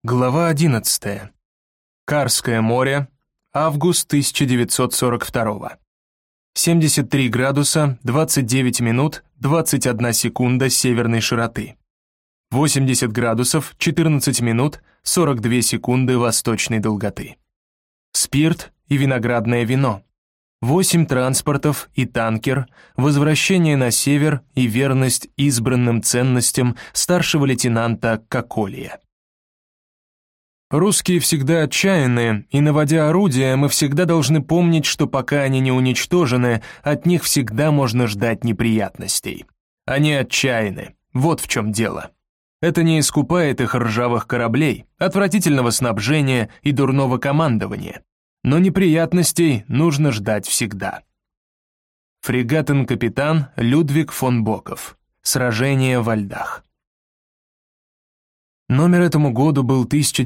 Глава 11. Карское море. Август 1942. 73 градуса, 29 минут, 21 секунда северной широты. 80 градусов, 14 минут, 42 секунды восточной долготы. Спирт и виноградное вино. 8 транспортов и танкер, возвращение на север и верность избранным ценностям старшего лейтенанта Коколия. Русские всегда отчаянные, и наводя орудия, мы всегда должны помнить, что пока они не уничтожены, от них всегда можно ждать неприятностей. Они отчаянны, вот в чем дело. Это не искупает их ржавых кораблей, отвратительного снабжения и дурного командования. Но неприятностей нужно ждать всегда. Фрегатен-капитан Людвиг фон Боков. Сражение во льдах. Номер этому году был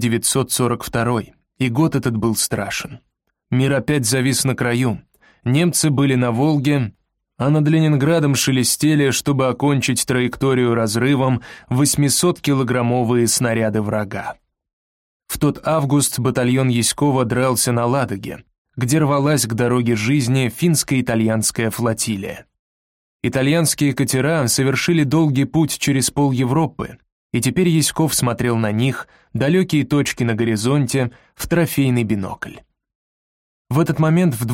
1942, и год этот был страшен. Мир опять завис на краю. Немцы были на Волге, а над Ленинградом шелестели, чтобы окончить траекторию разрывом, 800-килограммовые снаряды врага. В тот август батальон Яськова дрался на Ладоге, где рвалась к дороге жизни финско-итальянская флотилия. Итальянские катера совершили долгий путь через пол Европы, и теперь Яськов смотрел на них, далекие точки на горизонте, в трофейный бинокль. В этот момент в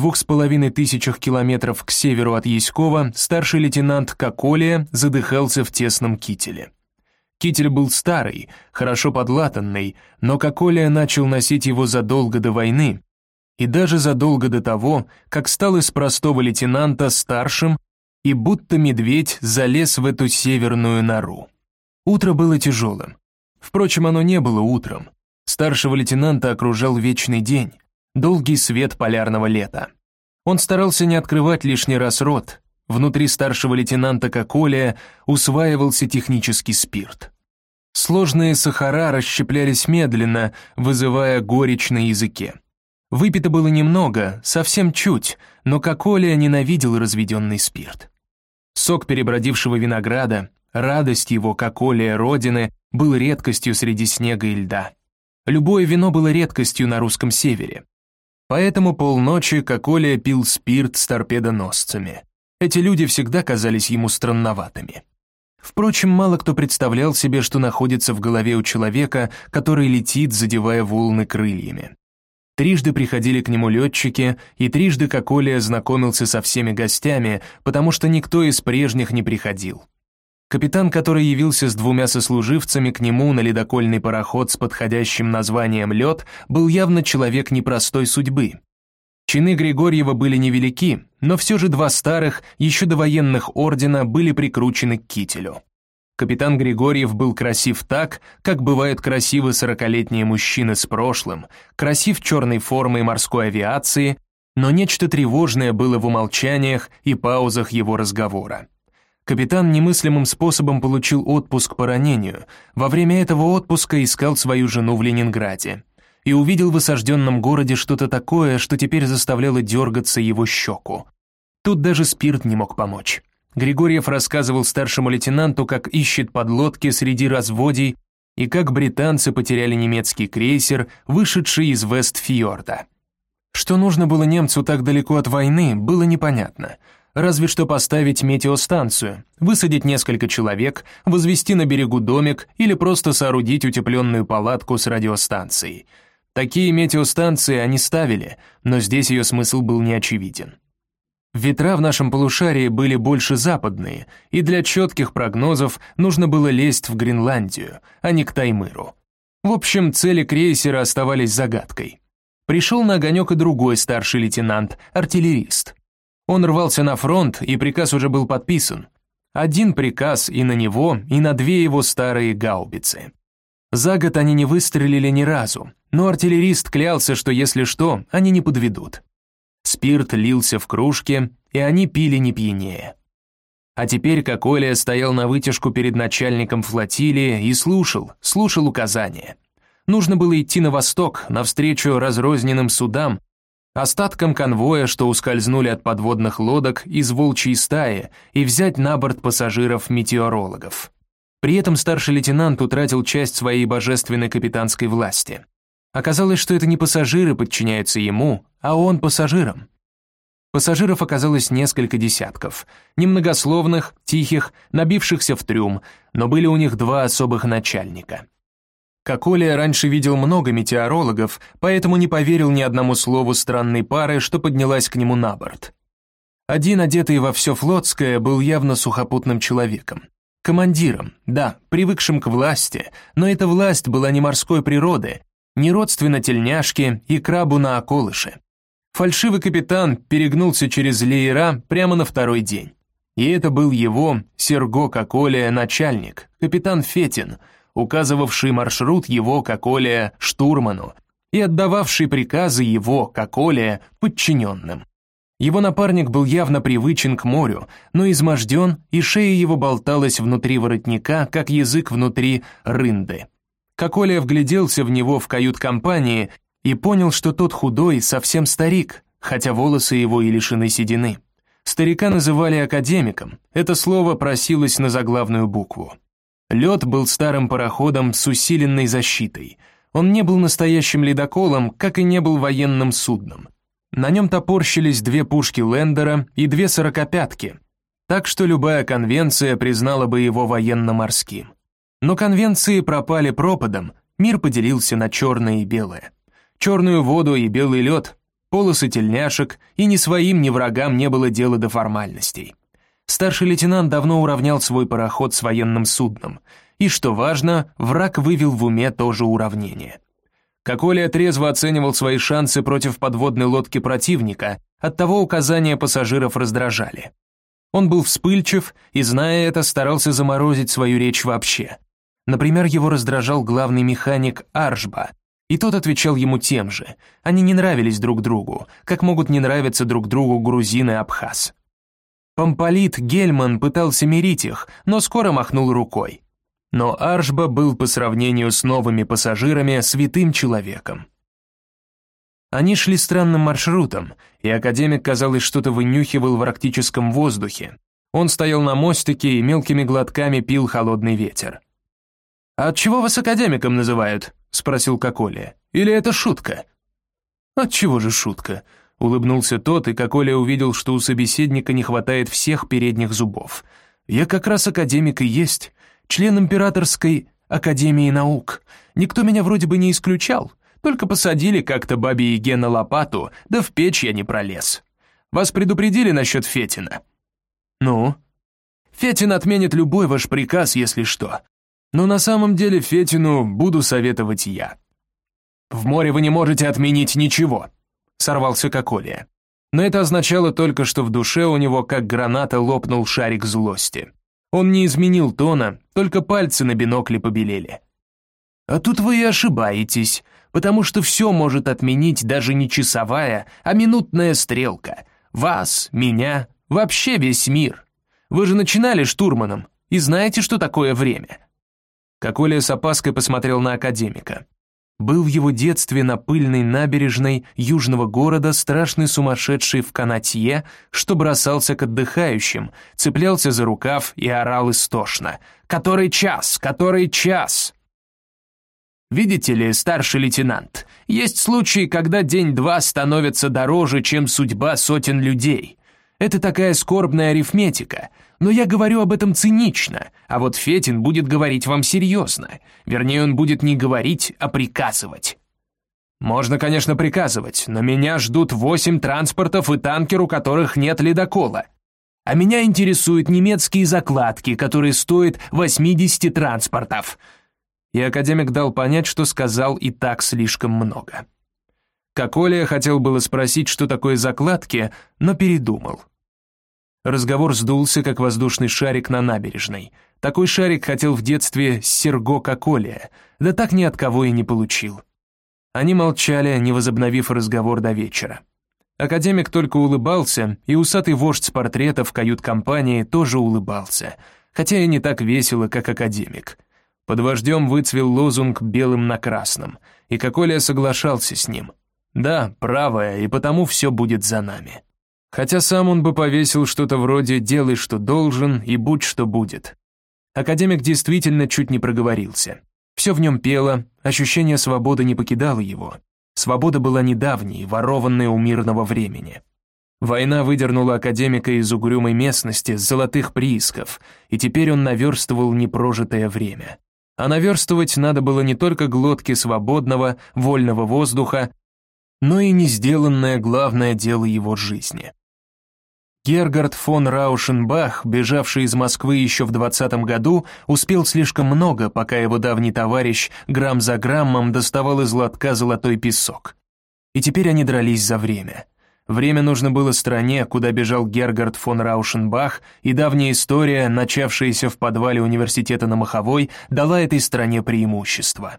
2500 километров к северу от Яськова старший лейтенант Коколия задыхался в тесном кителе. Китель был старый, хорошо подлатанный, но Коколия начал носить его задолго до войны, и даже задолго до того, как стал из простого лейтенанта старшим, и будто медведь залез в эту северную нору. Утро было тяжелым. Впрочем, оно не было утром. Старшего лейтенанта окружал вечный день, долгий свет полярного лета. Он старался не открывать лишний раз рот. Внутри старшего лейтенанта Коколия усваивался технический спирт. Сложные сахара расщеплялись медленно, вызывая горечь на языке. Выпито было немного, совсем чуть, но Коколия ненавидел разведенный спирт. Сок перебродившего винограда, радость его Коколия родины, был редкостью среди снега и льда. Любое вино было редкостью на русском севере. Поэтому полночи Коколия пил спирт с торпедоносцами. Эти люди всегда казались ему странноватыми. Впрочем, мало кто представлял себе, что находится в голове у человека, который летит, задевая волны крыльями. Трижды приходили к нему летчики, и трижды Коколия знакомился со всеми гостями, потому что никто из прежних не приходил. Капитан, который явился с 2 сослуживцами к нему на ледокольный пароход с подходящим названием «Лед», был явно человек непростой судьбы. Чины Григорьева были невелики, но все же 2 старых, еще довоенных ордена были прикручены к кителю. Капитан Григорьев был красив так, как бывают красивы 40-летние мужчины с прошлым, красив черной формой морской авиации, но нечто тревожное было в умолчаниях и паузах его разговора. Капитан немыслимым способом получил отпуск по ранению, во время этого отпуска искал свою жену в Ленинграде и увидел в осажденном городе что-то такое, что теперь заставляло дергаться его щеку. Тут даже спирт не мог помочь. Григорьев рассказывал старшему лейтенанту, как ищет подлодки среди разводий и как британцы потеряли немецкий крейсер, вышедший из Вестфьорда. Что нужно было немцу так далеко от войны, было непонятно. Разве что поставить метеостанцию, высадить несколько человек, возвести на берегу домик или просто соорудить утепленную палатку с радиостанцией. Такие метеостанции они ставили, но здесь ее смысл был неочевиден. Ветра в нашем полушарии были больше западные, и для четких прогнозов нужно было лезть в Гренландию, а не к Таймыру. В общем, цели крейсера оставались загадкой. Пришел на огонек и другой старший лейтенант, артиллерист. Он рвался на фронт, и приказ уже был подписан. Один приказ и на него, и на 2 его старые гаубицы. За год они не выстрелили ни разу, но артиллерист клялся, что если что, они не подведут. Спирт лился в кружке, и они пили не пьянее. А теперь Коколия стоял на вытяжку перед начальником флотилии и слушал указания. Нужно было идти на восток, навстречу разрозненным судам, остаткам конвоя, что ускользнули от подводных лодок из волчьей стаи, и взять на борт пассажиров-метеорологов. При этом старший лейтенант утратил часть своей божественной капитанской власти. Оказалось, что это не пассажиры подчиняются ему, а он пассажирам. Пассажиров оказалось несколько десятков, немногословных, тихих, набившихся в трюм, но были у них два особых начальника. Коколя раньше видел много метеорологов, поэтому не поверил ни одному слову странной пары, что поднялась к нему на борт. Один, одетый во все флотское, был явно сухопутным человеком. Командиром, да, привыкшим к власти, но эта власть была не морской природы, не родственна тельняшке и крабу на околыше. Фальшивый капитан перегнулся через леера прямо на второй день. И это был его, Серго Коколя, начальник, капитан Фетин, указывавший маршрут его, Коколя, штурману и отдававший приказы его, Коколя, подчиненным. Его напарник был явно привычен к морю, но изможден, и шея его болталась внутри воротника, как язык внутри рынды. Коколя вгляделся в него в кают-компании и понял, что тот худой, совсем старик, хотя волосы его и лишены седины. Старика называли академиком, это слово просилось на заглавную букву. Лед был старым пароходом с усиленной защитой. Он не был настоящим ледоколом, как и не был военным судном. На нем топорщились две пушки Лендера и две сорокопятки, так что любая конвенция признала бы его военно-морским. Но конвенции пропали пропадом, мир поделился на черное и белое. Черную воду и белый лед, полосы тельняшек, и ни своим, ни врагам не было дела до формальностей. Старший лейтенант давно уравнял свой пароход с военным судном, и, что важно, враг вывел в уме то же уравнение. Коколя трезво оценивал свои шансы против подводной лодки противника, оттого указания пассажиров раздражали. Он был вспыльчив и, зная это, старался заморозить свою речь вообще. Например, его раздражал главный механик Аршба, и тот отвечал ему тем же. Они не нравились друг другу, как могут не нравиться друг другу грузин и абхаз. Помполит Гельман пытался мирить их, но скоро махнул рукой. Но Аршба был по сравнению с новыми пассажирами святым человеком. Они шли странным маршрутом, и академик, казалось, что-то вынюхивал в арктическом воздухе. Он стоял на мостике и мелкими глотками пил холодный ветер. «А отчего вас академиком называют?» — спросил Коколя. «Или это шутка?» «Отчего же шутка?» — улыбнулся тот, и Коколя увидел, что у собеседника не хватает всех передних зубов. «Я как раз академик и есть, член Императорской Академии наук. Никто меня вроде бы не исключал, только посадили как-то бабе-яге на лопату, да в печь я не пролез. Вас предупредили насчет Фетина?» «Ну?» «Фетин отменит любой ваш приказ, если что. Но на самом деле Фетину буду советовать я». «В море вы не можете отменить ничего», — сорвался Коколя. Но это означало только, что в душе у него как граната лопнул шарик злости. Он не изменил тона, только пальцы на бинокле побелели. «А тут вы и ошибаетесь, потому что все может отменить даже не часовая, а минутная стрелка. Вас, меня, вообще весь мир. Вы же начинали штурманом и знаете, что такое время». Коколя с опаской посмотрел на академика. Был в его детстве на пыльной набережной южного города страшный сумасшедший в канатье, что бросался к отдыхающим, цеплялся за рукав и орал истошно: «Который час? Который час?» Видите ли, старший лейтенант, есть случаи, когда день-два становится дороже, чем судьба сотен людей. Это такая скорбная арифметика, но я говорю об этом цинично, а вот Фетин будет говорить вам серьезно. Вернее, он будет не говорить, а приказывать. Можно, конечно, приказывать, но меня ждут 8 транспортов и танкер, у которых нет ледокола. А меня интересуют немецкие закладки, которые стоят 80 транспортов. И академик дал понять, что сказал и так слишком много. Коколя хотел было спросить, что такое закладки, но передумал. Разговор сдулся, как воздушный шарик на набережной. Такой шарик хотел в детстве Серго Коколя, да так ни от кого и не получил. Они молчали, не возобновив разговор до вечера. Академик только улыбался, и усатый вождь с портрета в кают-компании тоже улыбался, хотя и не так весело, как академик. Под вождем выцвел лозунг белым на красном, и Коколя соглашался с ним. Да, правое, и потому все будет за нами. Хотя сам он бы повесил что-то вроде «делай, что должен, и будь, что будет». Академик действительно чуть не проговорился. Все в нем пело, ощущение свободы не покидало его. Свобода была недавней, ворованной у мирного времени. Война выдернула академика из угрюмой местности, с золотых приисков, и теперь он наверстывал непрожитое время. А наверстывать надо было не только глотки свободного, вольного воздуха, но и не сделанное главное дело его жизни. Гергард фон Раушенбах, бежавший из Москвы еще в 20-м году, успел слишком много, пока его давний товарищ грамм за граммом доставал из лотка золотой песок. И теперь они дрались за время. Время нужно было стране, куда бежал Гергард фон Раушенбах, и давняя история, начавшаяся в подвале университета на Маховой, дала этой стране преимущество.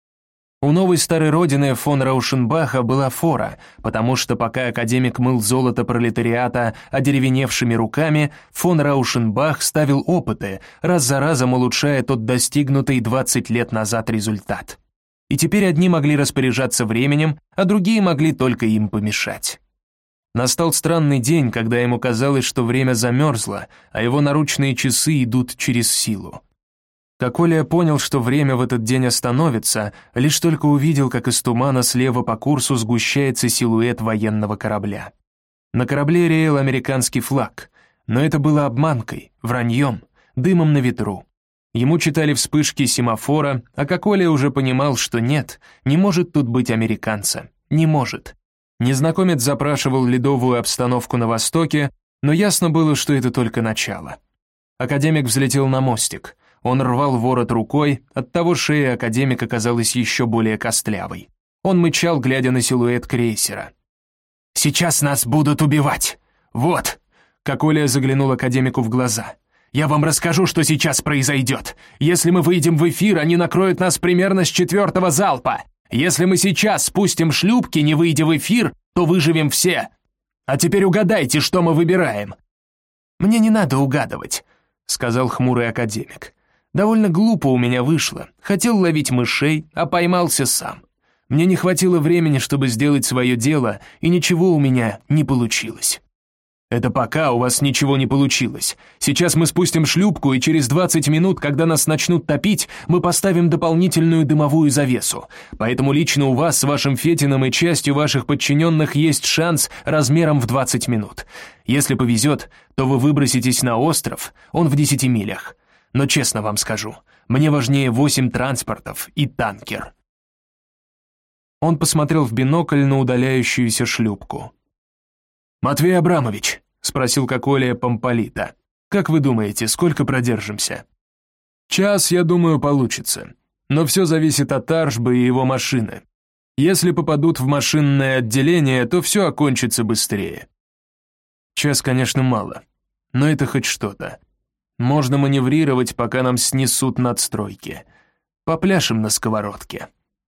У новой старой родины фон Раушенбаха была фора, потому что пока академик мыл золото пролетариата одеревеневшими руками, фон Раушенбах ставил опыты, раз за разом улучшая тот достигнутый 20 лет назад результат. И теперь одни могли распоряжаться временем, а другие могли только им помешать. Настал странный день, когда ему казалось, что время замерзло, а его наручные часы идут через силу. Как Оля понял, что время в этот день остановится, лишь только увидел, как из тумана слева по курсу сгущается силуэт военного корабля. На корабле реял американский флаг, но это было обманкой, враньем, дымом на ветру. Ему читали вспышки семафора, а как Оля уже понимал, что нет, не может тут быть американца, не может. Незнакомец запрашивал ледовую обстановку на востоке, но ясно было, что это только начало. Академик взлетел на мостик. Он рвал ворот рукой, оттого шея академика казалась еще более костлявой. Он мычал, глядя на силуэт крейсера. «Сейчас нас будут убивать! Вот!» Как Оля заглянул академику в глаза. «Я вам расскажу, что сейчас произойдет. Если мы выйдем в эфир, они накроют нас примерно с 4-го залпа. Если мы сейчас спустим шлюпки, не выйдя в эфир, то выживем все. А теперь угадайте, что мы выбираем». «Мне не надо угадывать», — сказал хмурый академик. «Довольно глупо у меня вышло. Хотел ловить мышей, а поймался сам. Мне не хватило времени, чтобы сделать свое дело, и ничего у меня не получилось». «Это пока у вас ничего не получилось. Сейчас мы спустим шлюпку, и через 20 минут, когда нас начнут топить, мы поставим дополнительную дымовую завесу. Поэтому лично у вас с вашим Фетиным и частью ваших подчиненных есть шанс размером в 20 минут. Если повезет, то вы выброситесь на остров, он в 10 милях. Но честно вам скажу, мне важнее 8 транспортов и танкер». Он посмотрел в бинокль на удаляющуюся шлюпку. «Матвей Абрамович», — спросил Коколия Помполита, «как вы думаете, сколько продержимся?» «Час, я думаю, получится. Но все зависит от Аршба и его машины. Если попадут в машинное отделение, то все окончится быстрее». «Час, конечно, мало, но это хоть что-то. Можно маневрировать, пока нам снесут надстройки. Попляшем на сковородке».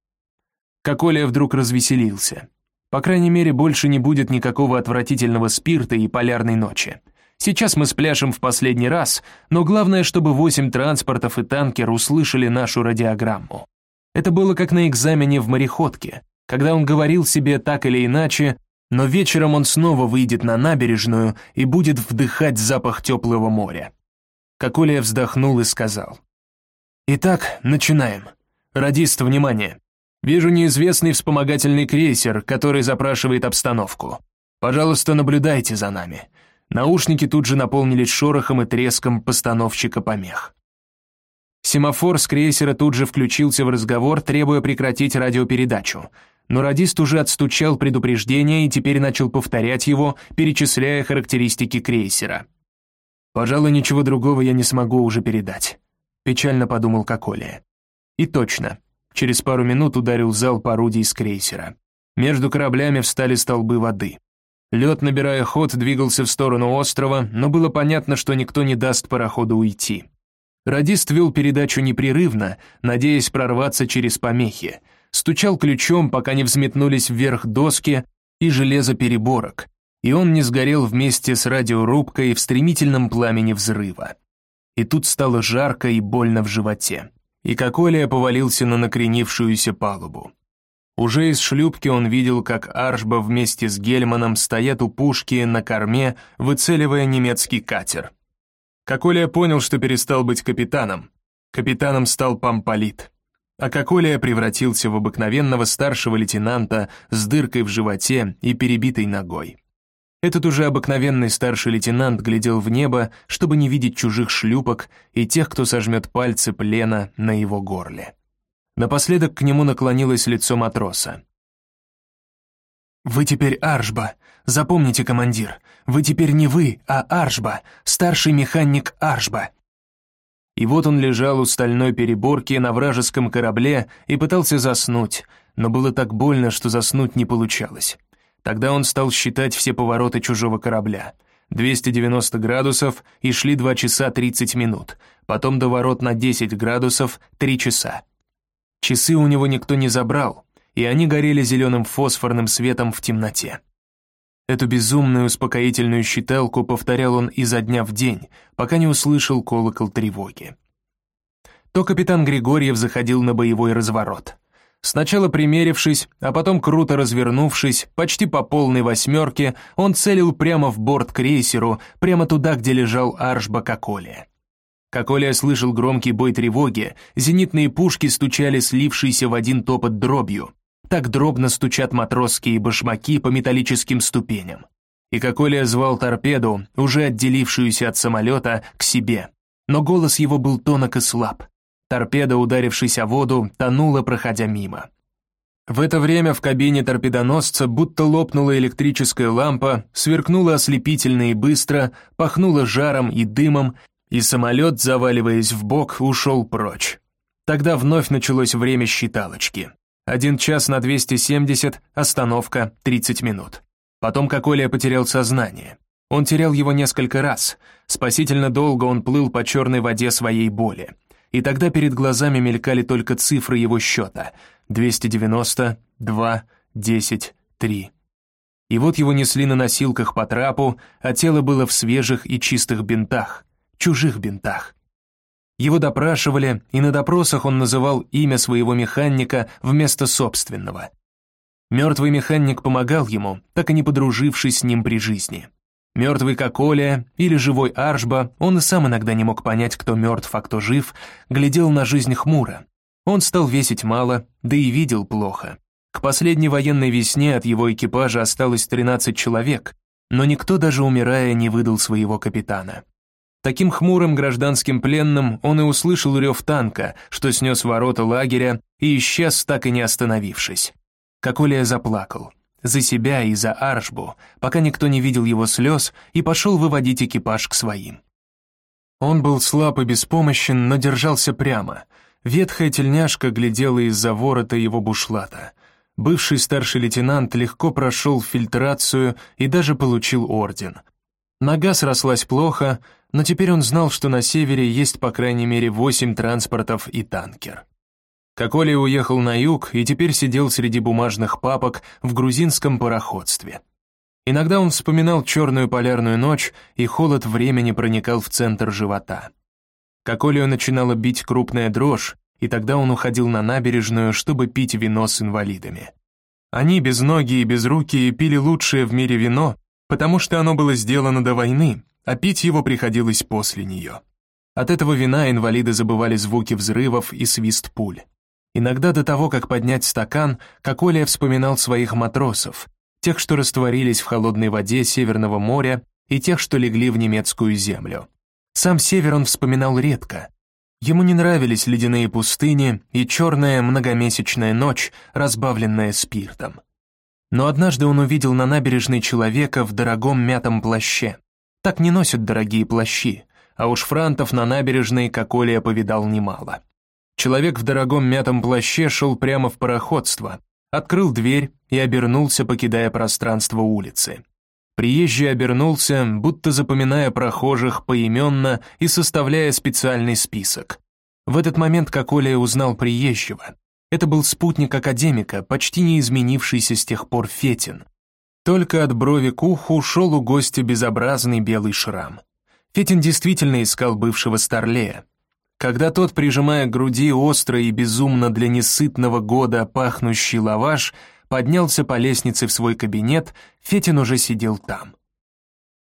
Коколия вдруг развеселился. По крайней мере, больше не будет никакого отвратительного спирта и полярной ночи. Сейчас мы спляшем в последний раз, но главное, чтобы 8 транспортов и танкер услышали нашу радиограмму. Это было как на экзамене в мореходке, когда он говорил себе так или иначе, но вечером он снова выйдет на набережную и будет вдыхать запах теплого моря. Коколия вздохнул и сказал: «Итак, начинаем. Радист, внимание. Вижу неизвестный вспомогательный крейсер, который запрашивает обстановку. Пожалуйста, наблюдайте за нами». Наушники тут же наполнились шорохом и треском постановщика помех. Семафор с крейсера тут же включился в разговор, требуя прекратить радиопередачу. Но радист уже отстучал предупреждение и теперь начал повторять его, перечисляя характеристики крейсера. «Пожалуй, ничего другого я не смогу уже передать», — печально подумал Коколия. И точно. Через пару минут ударил залп орудий с крейсера. Между кораблями встали столбы воды. Лед, набирая ход, двигался в сторону острова, но было понятно, что никто не даст пароходу уйти. Радист вел передачу непрерывно, надеясь прорваться через помехи. Стучал ключом, пока не взметнулись вверх доски и железо переборок, и он не сгорел вместе с радиорубкой в стремительном пламени взрыва. И тут стало жарко и больно в животе. И Коколия повалился на накренившуюся палубу. Уже из шлюпки он видел, как Аршба вместе с Гельманом стоят у пушки на корме, выцеливая немецкий катер. Коколия понял, что перестал быть капитаном. Капитаном стал помполит. А Коколия превратился в обыкновенного старшего лейтенанта с дыркой в животе и перебитой ногой. Этот уже обыкновенный старший лейтенант глядел в небо, чтобы не видеть чужих шлюпок и тех, кто сожмет пальцы плена на его горле. Напоследок к нему наклонилось лицо матроса. «Вы теперь Аршба. Запомните, командир, вы теперь не вы, а Аршба, старший механик Аршба». И вот он лежал у стальной переборки на вражеском корабле и пытался заснуть, но было так больно, что заснуть не получалось. Тогда он стал считать все повороты чужого корабля. 290 градусов, и шли 2 часа 30 минут, потом до ворот на 10 градусов 3 часа. Часы у него никто не забрал, и они горели зеленым фосфорным светом в темноте. Эту безумную успокоительную считалку повторял он изо дня в день, пока не услышал колокол тревоги. То капитан Григорьев заходил на боевой разворот. Сначала примерившись, а потом круто развернувшись, почти по полной восьмерке, он целил прямо в борт крейсеру, прямо туда, где лежал Аршба Коколия. Коколия слышал громкий бой тревоги, зенитные пушки стучали слившиеся в один топот дробью. Так дробно стучат матросские башмаки по металлическим ступеням. И Коколия звал торпеду, уже отделившуюся от самолета, к себе. Но голос его был тонок и слаб. Торпеда, ударившись о воду, тонула, проходя мимо. В это время в кабине торпедоносца будто лопнула электрическая лампа, сверкнула ослепительно и быстро, пахнула жаром и дымом, и самолет, заваливаясь в бок, ушел прочь. Тогда вновь началось время считалочки. 1 час на 270, остановка 30 минут. Потом Коколия потерял сознание. Он терял его несколько раз. Спасительно долго он плыл по черной воде своей боли. И тогда перед глазами мелькали только цифры его счета: 290, 2, 10, 3. И вот его несли на носилках по трапу, а тело было в свежих и чистых бинтах, чужих бинтах. Его допрашивали, и на допросах он называл имя своего механика вместо собственного. Мертвый механик помогал ему, так и не подружившись с ним при жизни. Мертвый Коколия или живой Аршба, он и сам иногда не мог понять, кто мертв, а кто жив, глядел на жизнь хмуро. Он стал весить мало, да и видел плохо. К последней военной весне от его экипажа осталось 13 человек, но никто даже умирая не выдал своего капитана. Таким хмурым гражданским пленным он и услышал рев танка, что снес ворота лагеря и исчез, так и не остановившись. Коколия заплакал. За себя и за Аршбу, пока никто не видел его слез, и пошел выводить экипаж к своим. Он был слаб и беспомощен, но держался прямо. Ветхая тельняшка глядела из-за ворота его бушлата. Бывший старший лейтенант легко прошел фильтрацию и даже получил орден. Нога срослась плохо, но теперь он знал, что на севере есть по крайней мере 8 транспортов и танкер. Коколия уехал на юг и теперь сидел среди бумажных папок в грузинском пароходстве. Иногда он вспоминал черную полярную ночь, и холод времени проникал в центр живота. Коколию начинала бить крупная дрожь, и тогда он уходил на набережную, чтобы пить вино с инвалидами. Они, безногие и безрукие, пили лучшее в мире вино, потому что оно было сделано до войны, а пить его приходилось после нее. От этого вина инвалиды забывали звуки взрывов и свист пуль. Иногда до того, как поднять стакан, Коколия вспоминал своих матросов, тех, что растворились в холодной воде Северного моря, и тех, что легли в немецкую землю. Сам север он вспоминал редко. Ему не нравились ледяные пустыни и черная многомесячная ночь, разбавленная спиртом. Но однажды он увидел на набережной человека в дорогом мятом плаще. Так не носят дорогие плащи, а уж франтов на набережной Коколия повидал немало. Человек в дорогом мятом плаще шел прямо в пароходство, открыл дверь и обернулся, покидая пространство улицы. Приезжий обернулся, будто запоминая прохожих поименно и составляя специальный список. В этот момент Коколия узнал приезжего. Это был спутник академика, почти не изменившийся с тех пор Фетин. Только от брови к уху шел у гостя безобразный белый шрам. Фетин действительно искал бывшего старлея. Когда тот, прижимая к груди остро и безумно для несытного года пахнущий лаваш, поднялся по лестнице в свой кабинет, Фетин уже сидел там.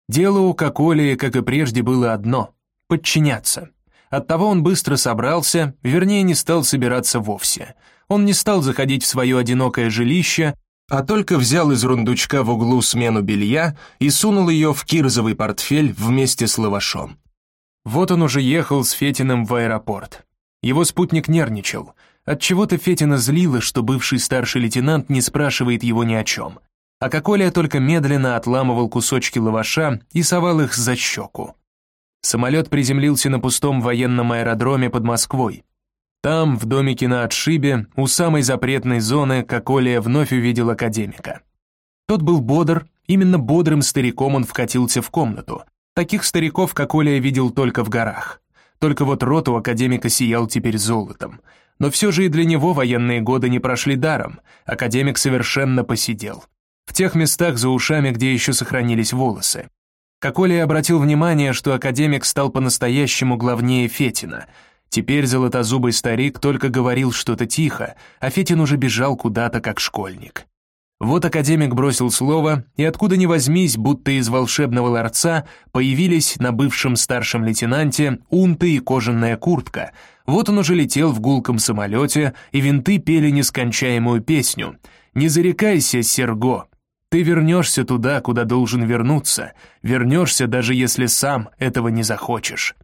Дело у Коколии, как и прежде, было одно — подчиняться. Оттого он быстро собрался, вернее, не стал собираться вовсе. Он не стал заходить в свое одинокое жилище, а только взял из рундучка в углу смену белья и сунул ее в кирзовый портфель вместе с лавашом. Вот он уже ехал с Фетиным в аэропорт. Его спутник нервничал. Отчего-то Фетина злило, что бывший старший лейтенант не спрашивает его ни о чем. А Коколия только медленно отламывал кусочки лаваша и совал их за щеку. Самолет приземлился на пустом военном аэродроме под Москвой. Там, в домике на отшибе, у самой запретной зоны, Коколия вновь увидел академика. Тот был бодр, именно бодрым стариком он вкатился в комнату. Таких стариков Коколия видел только в горах. Только вот рот у академика сиял теперь золотом. Но все же и для него военные годы не прошли даром. Академик совершенно посидел. В тех местах за ушами, где еще сохранились волосы. Коколия обратил внимание, что академик стал по-настоящему главнее Фетина. Теперь золотозубый старик только говорил что-то тихо, а Фетин уже бежал куда-то как школьник. Вот академик бросил слово, и откуда ни возьмись, будто из волшебного ларца, появились на бывшем старшем лейтенанте унты и кожаная куртка. Вот он уже летел в гулком самолете, и винты пели нескончаемую песню «Не зарекайся, Серго! Ты вернешься туда, куда должен вернуться, вернешься, даже если сам этого не захочешь».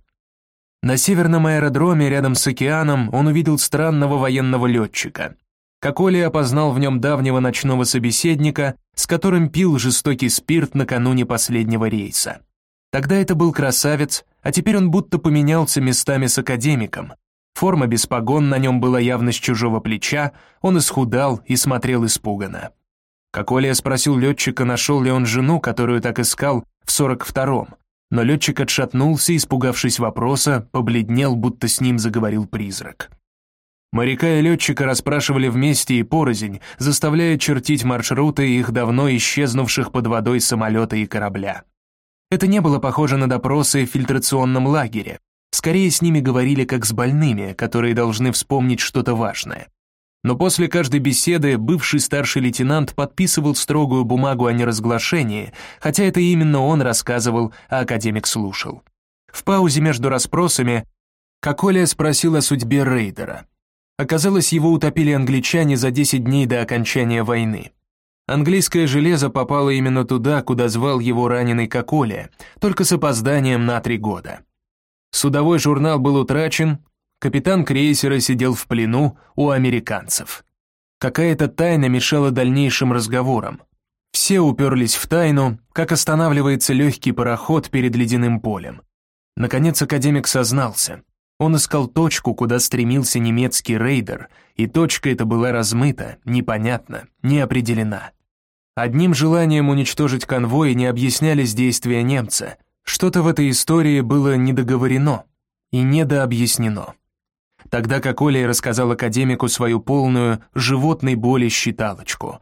На северном аэродроме рядом с океаном он увидел странного военного летчика. Коколия опознал в нем давнего ночного собеседника, с которым пил жестокий спирт накануне последнего рейса. Тогда это был красавец, а теперь он будто поменялся местами с академиком. Форма без погон на нем была явно с чужого плеча, он исхудал и смотрел испуганно. Коколия спросил летчика, нашел ли он жену, которую так искал в 42-м, но летчик отшатнулся, испугавшись вопроса, побледнел, будто с ним заговорил призрак. Моряка и летчика расспрашивали вместе и порознь, заставляя чертить маршруты их давно исчезнувших под водой самолета и корабля. Это не было похоже на допросы в фильтрационном лагере. Скорее, с ними говорили как с больными, которые должны вспомнить что-то важное. Но после каждой беседы бывший старший лейтенант подписывал строгую бумагу о неразглашении, хотя это именно он рассказывал, а академик слушал. В паузе между расспросами Коколия спросил о судьбе рейдера. Оказалось, его утопили англичане за 10 дней до окончания войны. Английское железо попало именно туда, куда звал его раненый Коколия, только с опозданием на 3 года. Судовой журнал был утрачен, капитан крейсера сидел в плену у американцев. Какая-то тайна мешала дальнейшим разговорам. Все уперлись в тайну, как останавливается легкий пароход перед ледяным полем. Наконец академик сознался. Он искал точку, куда стремился немецкий рейдер, и точка эта была размыта, непонятна, не определена. Одним желанием уничтожить конвой не объяснялись действия немца. Что-то в этой истории было недоговорено и недообъяснено. Тогда Коколия рассказал академику свою полную животной боли считалочку.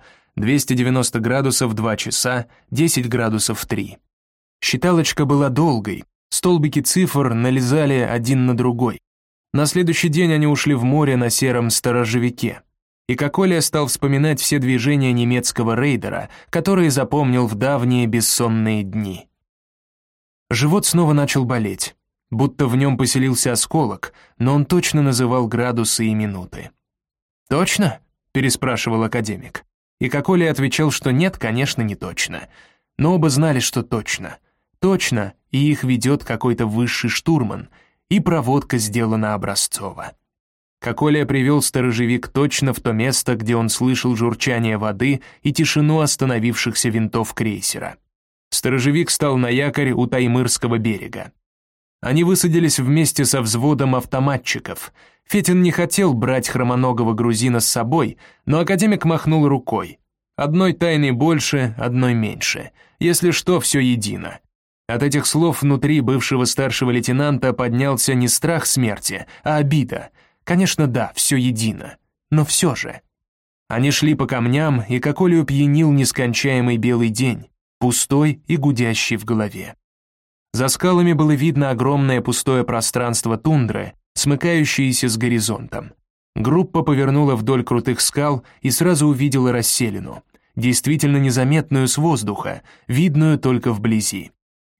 290 градусов 2 часа, 10 градусов 3. Считалочка была долгой, столбики цифр налезали один на другой. На следующий день они ушли в море на сером сторожевике. И Коколия стал вспоминать все движения немецкого рейдера, которые запомнил в давние бессонные дни. Живот снова начал болеть, будто в нем поселился осколок, но он точно называл градусы и минуты. «Точно?» – переспрашивал академик. И Коколия отвечал, что нет, конечно, не точно. Но оба знали, что точно. Точно, и их ведет какой-то высший штурман, и проводка сделана образцово. Коколия привел сторожевик точно в то место, где он слышал журчание воды и тишину остановившихся винтов крейсера. Сторожевик стал на якорь у Таймырского берега. Они высадились вместе со взводом автоматчиков. Фетин не хотел брать хромоногого грузина с собой, но академик махнул рукой. Одной тайны больше, одной меньше. Если что, все едино. От этих слов внутри бывшего старшего лейтенанта поднялся не страх смерти, а обида. Конечно, да, все едино. Но все же. Они шли по камням, и Коколию пьянил нескончаемый белый день, пустой и гудящий в голове. За скалами было видно огромное пустое пространство тундры, смыкающееся с горизонтом. Группа повернула вдоль крутых скал и сразу увидела расселину, действительно незаметную с воздуха, видную только вблизи.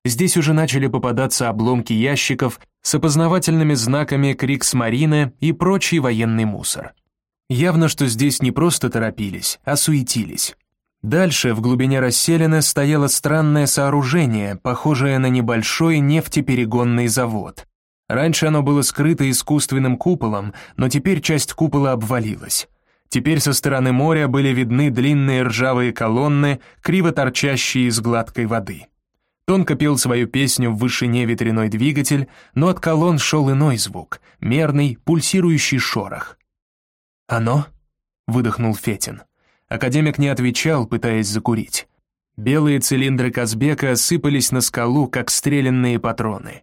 Здесь уже начали попадаться обломки ящиков с опознавательными знаками «Криксмарине» и прочий военный мусор. Явно, что здесь не просто торопились, а суетились. Дальше, в глубине расселины, стояло странное сооружение, похожее на небольшой нефтеперегонный завод. Раньше оно было скрыто искусственным куполом, но теперь часть купола обвалилась. Теперь со стороны моря были видны длинные ржавые колонны, криво торчащие из гладкой воды. Тонко пел свою песню в вышине ветряной двигатель, но от колонн шел иной звук, мерный, пульсирующий шорох. «Оно?» — выдохнул Фетин. Академик не отвечал, пытаясь закурить. Белые цилиндры Казбека сыпались на скалу, как стрелянные патроны.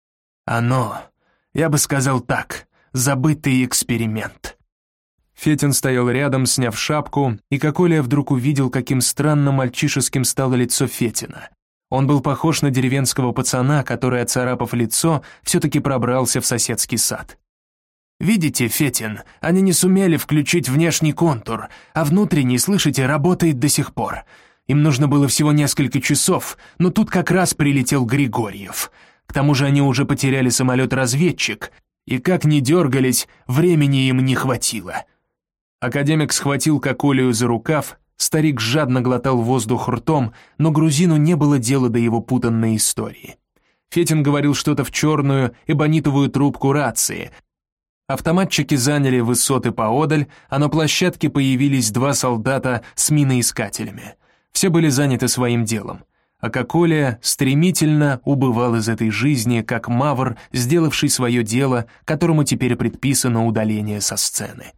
«Оно, я бы сказал так, забытый эксперимент». Фетин стоял рядом, сняв шапку, и Коколя вдруг увидел, каким странно мальчишеским стало лицо Фетина. Он был похож на деревенского пацана, который, оцарапав лицо, все-таки пробрался в соседский сад. «Видите, Фетин, они не сумели включить внешний контур, а внутренний, слышите, работает до сих пор. Им нужно было всего несколько часов, но тут как раз прилетел Григорьев. К тому же они уже потеряли самолет-разведчик, и как ни дергались, времени им не хватило». Академик схватил Коколию за рукав, старик жадно глотал воздух ртом, но грузину не было дела до его путанной истории. Фетин говорил что-то в черную эбонитовую трубку рации. Автоматчики заняли высоты поодаль, а на площадке появились два солдата с миноискателями. Все были заняты своим делом. А Коколя стремительно убывал из этой жизни, как мавр, сделавший свое дело, которому теперь предписано удаление со сцены.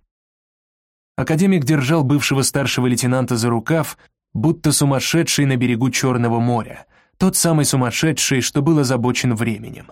Академик держал бывшего старшего лейтенанта за рукав, будто сумасшедший на берегу Черного моря, тот самый сумасшедший, что был озабочен временем.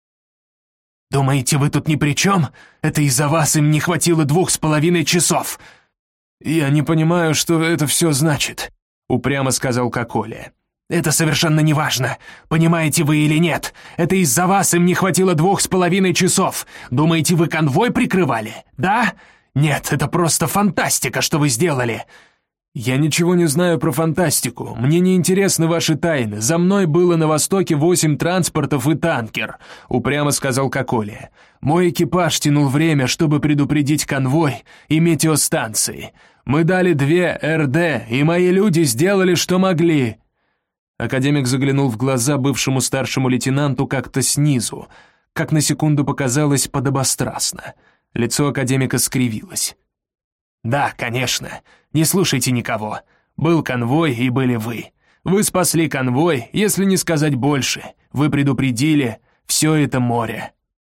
«Думаете, вы тут ни при чем? Это из-за вас им не хватило 2,5 часов!» «Я не понимаю, что это все значит», — упрямо сказал Коколя. «Это совершенно неважно, понимаете вы или нет. Это из-за вас им не хватило 2,5 часов. Думаете, вы конвой прикрывали, да? Нет, это просто фантастика, что вы сделали!» «Я ничего не знаю про фантастику. Мне не интересны ваши тайны. За мной было на востоке 8 транспортов и танкер», — упрямо сказал Коколя. «Мой экипаж тянул время, чтобы предупредить конвой и метеостанции. Мы дали 2 РД, и мои люди сделали, что могли». Академик заглянул в глаза бывшему старшему лейтенанту как-то снизу, как на секунду показалось подобострастно. Лицо академика скривилось. «Да, конечно. Не слушайте никого. Был конвой, и были вы. Вы спасли конвой, если не сказать больше. Вы предупредили, все это море.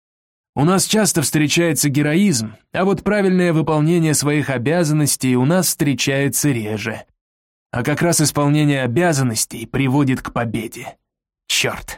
У нас часто встречается героизм, а вот правильное выполнение своих обязанностей у нас встречается реже. А как раз исполнение обязанностей приводит к победе. Черт,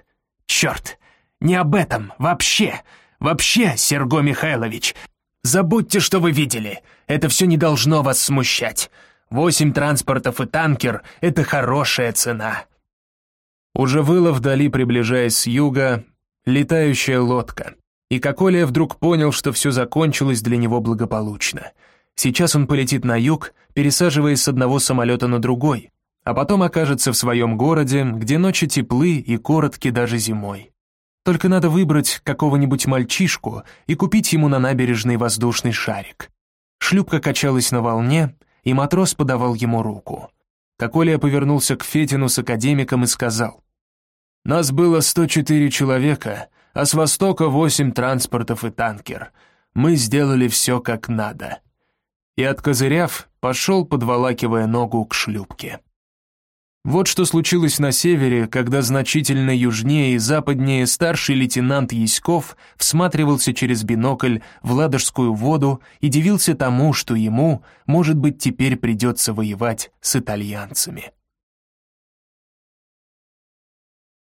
не об этом, вообще, Серго Михайлович. Забудьте, что вы видели. Это все не должно вас смущать. 8 транспортов и танкер — это хорошая цена». Уже выла вдали, приближаясь с юга, летающая лодка. И Коколя вдруг понял, что все закончилось для него благополучно. Сейчас он полетит на юг, пересаживаясь с одного самолета на другой, а потом окажется в своем городе, где ночи теплы и коротки даже зимой. Только надо выбрать какого-нибудь мальчишку и купить ему на набережной воздушный шарик. Шлюпка качалась на волне, и матрос подавал ему руку. Коколя повернулся к Фетину с академиком и сказал: «Нас было 104 человека, а с востока 8 транспортов и танкер. Мы сделали все как надо». И, откозыряв, пошел, подволакивая ногу к шлюпке. Вот что случилось на севере, когда значительно южнее и западнее старший лейтенант Яськов всматривался через бинокль в Ладожскую воду и дивился тому, что ему, может быть, теперь придется воевать с итальянцами.